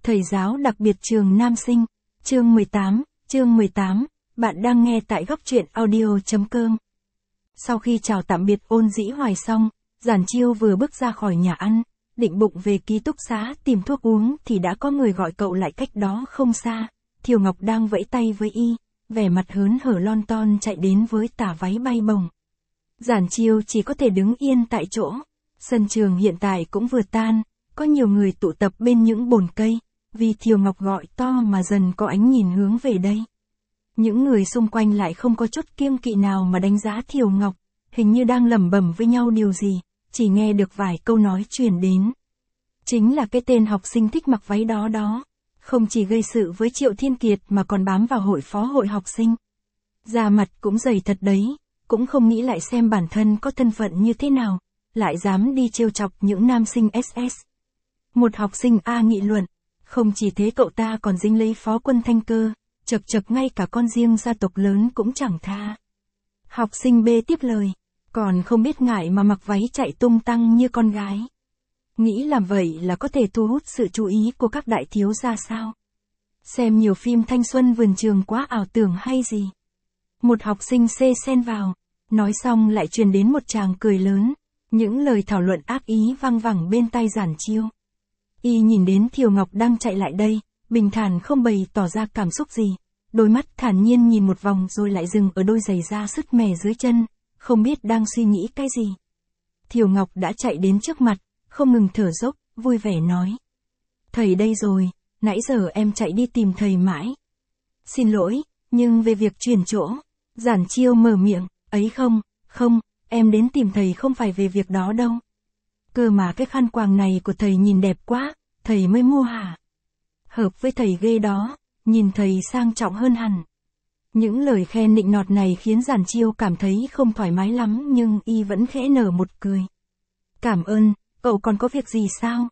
Thầy giáo đặc biệt trường Nam Sinh, chương 18, bạn đang nghe tại góc truyện audio.com. Sau khi chào tạm biệt Ôn Dĩ Hoài xong, Giản Chiêu vừa bước ra khỏi nhà ăn, định bụng về ký túc xá tìm thuốc uống thì đã có người gọi cậu lại cách đó không xa. Thiều Ngọc đang vẫy tay với y, vẻ mặt hớn hở lon ton chạy đến với tà váy bay bồng. Giản Chiêu chỉ có thể đứng yên tại chỗ. Sân trường hiện tại cũng vừa tan, có nhiều người tụ tập bên những bồn cây, vì Thiều Ngọc gọi to mà dần có ánh nhìn hướng về đây. Những người xung quanh lại không có chút kiêng kỵ nào mà đánh giá Thiều Ngọc, hình như đang lẩm bẩm với nhau điều gì, chỉ nghe được vài câu nói truyền đến. Chính là cái tên học sinh thích mặc váy đó, không chỉ gây sự với Triệu Thiên Kiệt mà còn bám vào hội phó hội học sinh. Da mặt cũng dày thật đấy, cũng không nghĩ lại xem bản thân có thân phận như thế nào, lại dám đi trêu chọc những nam sinh SS. Một học sinh A nghị luận, không chỉ thế cậu ta còn dính lấy Phó Quân Thanh cơ, chật ngay cả con riêng gia tộc lớn cũng chẳng tha. Học sinh B tiếp lời, còn không biết ngại mà mặc váy chạy tung tăng như con gái. Nghĩ làm vậy là có thể thu hút sự chú ý của các đại thiếu gia sao? Xem nhiều phim thanh xuân vườn trường quá ảo tưởng hay gì? Một học sinh C xen vào, nói xong lại truyền đến một tràng cười lớn, những lời thảo luận ác ý văng vẳng bên tai Giản Chiêu. Y nhìn đến Thiều Ngọc đang chạy lại đây, bình thản không bày tỏ ra cảm xúc gì, đôi mắt thản nhiên nhìn một vòng rồi lại dừng ở đôi giày da sứt mẻ dưới chân, không biết đang suy nghĩ cái gì. Thiều Ngọc đã chạy đến trước mặt, không ngừng thở dốc, vui vẻ nói. Thầy đây rồi, nãy giờ em chạy đi tìm thầy mãi. Xin lỗi, nhưng về việc chuyển chỗ, Giản Chiêu mở miệng, ấy không, em đến tìm thầy không phải về việc đó đâu. Cơ mà cái khăn quàng này của thầy nhìn đẹp quá, thầy mới mua hả? Hợp với thầy ghê đó, nhìn thầy sang trọng hơn hẳn. Những lời khen nịnh nọt này khiến Giản Chiêu cảm thấy không thoải mái lắm nhưng y vẫn khẽ nở một cười. Cảm ơn, cậu còn có việc gì sao?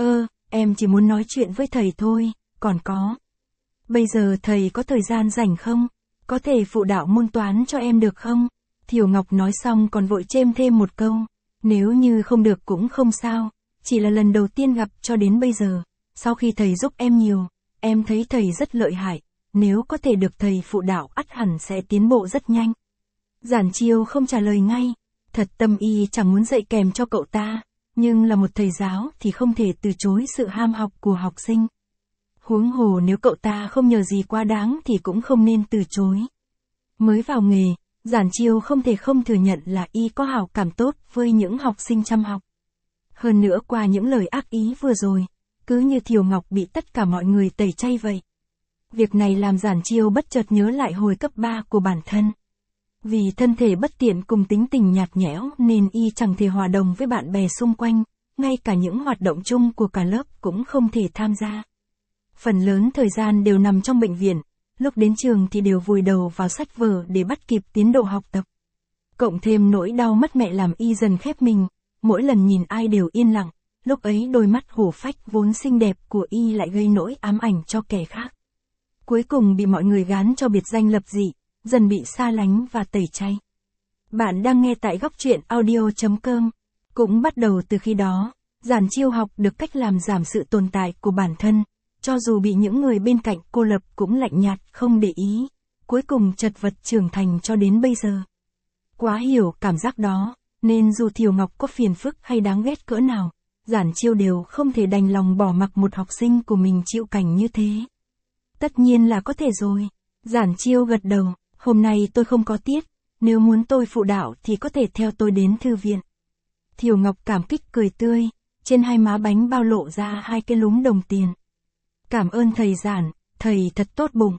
Em chỉ muốn nói chuyện với thầy thôi, còn có. Bây giờ thầy có thời gian rảnh không? Có thể phụ đạo môn toán cho em được không? Thiều Ngọc nói xong còn vội chêm thêm một câu. Nếu như không được cũng không sao, chỉ là lần đầu tiên gặp cho đến bây giờ. Sau khi thầy giúp em nhiều, em thấy thầy rất lợi hại. Nếu có thể được thầy phụ đạo ắt hẳn sẽ tiến bộ rất nhanh. Giản Chiêu không trả lời ngay. Thật tâm y chẳng muốn dạy kèm cho cậu ta, nhưng là một thầy giáo thì không thể từ chối sự ham học của học sinh. Huống hồ nếu cậu ta không nhờ gì quá đáng thì cũng không nên từ chối. Mới vào nghề, Giản Chiêu không thể không thừa nhận là y có hảo cảm tốt với những học sinh chăm học. Hơn nữa qua những lời ác ý vừa rồi, cứ như Thiều Ngọc bị tất cả mọi người tẩy chay vậy. Việc này làm Giản Chiêu bất chợt nhớ lại hồi cấp 3 của bản thân. Vì thân thể bất tiện cùng tính tình nhạt nhẽo nên y chẳng thể hòa đồng với bạn bè xung quanh, ngay cả những hoạt động chung của cả lớp cũng không thể tham gia. Phần lớn thời gian đều nằm trong bệnh viện, lúc đến trường thì đều vùi đầu vào sách vở để bắt kịp tiến độ học tập. Cộng thêm nỗi đau mất mẹ làm y dần khép mình, mỗi lần nhìn ai đều yên lặng, lúc ấy đôi mắt hổ phách vốn xinh đẹp của y lại gây nỗi ám ảnh cho kẻ khác. Cuối cùng bị mọi người gán cho biệt danh lập dị, dần bị xa lánh và tẩy chay. Bạn đang nghe tại góc truyện audio.com. Cũng bắt đầu từ khi đó, Giản Chiêu học được cách làm giảm sự tồn tại của bản thân, cho dù bị những người bên cạnh cô lập cũng lạnh nhạt không để ý, cuối cùng chật vật trưởng thành cho đến bây giờ. Quá hiểu cảm giác đó, nên dù Thiều Ngọc có phiền phức hay đáng ghét cỡ nào, Giản Chiêu đều không thể đành lòng bỏ mặc một học sinh của mình chịu cảnh như thế. Tất nhiên là có thể rồi. Giản Chiêu gật đầu, hôm nay tôi không có tiết, nếu muốn tôi phụ đạo thì có thể theo tôi đến thư viện. Thiều Ngọc cảm kích cười tươi, trên hai má bánh bao lộ ra hai cái lúm đồng tiền. Cảm ơn thầy Giản, thầy thật tốt bụng.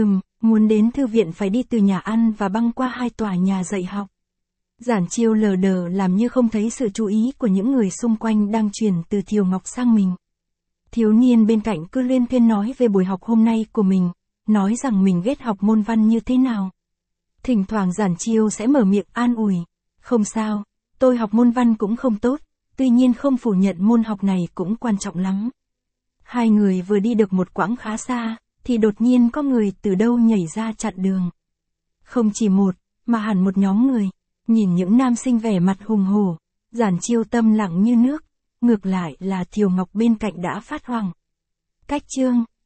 Muốn đến thư viện phải đi từ nhà ăn và băng qua 2 tòa nhà dạy học. Giản Chiêu lờ đờ làm như không thấy sự chú ý của những người xung quanh đang chuyển từ Thiều Ngọc sang mình. Thiếu niên bên cạnh cứ liên thuyên nói về buổi học hôm nay của mình, nói rằng mình ghét học môn văn như thế nào. Thỉnh thoảng Giản Chiêu sẽ mở miệng an ủi, không sao, tôi học môn văn cũng không tốt, tuy nhiên không phủ nhận môn học này cũng quan trọng lắm. Hai người vừa đi được một quãng khá xa, thì đột nhiên có người từ đâu nhảy ra chặn đường. Không chỉ một, mà hẳn một nhóm người, nhìn những nam sinh vẻ mặt hùng hổ, Giản Chiêu tâm lặng như nước, ngược lại là Thiều Ngọc bên cạnh đã phát hoảng. Cách chương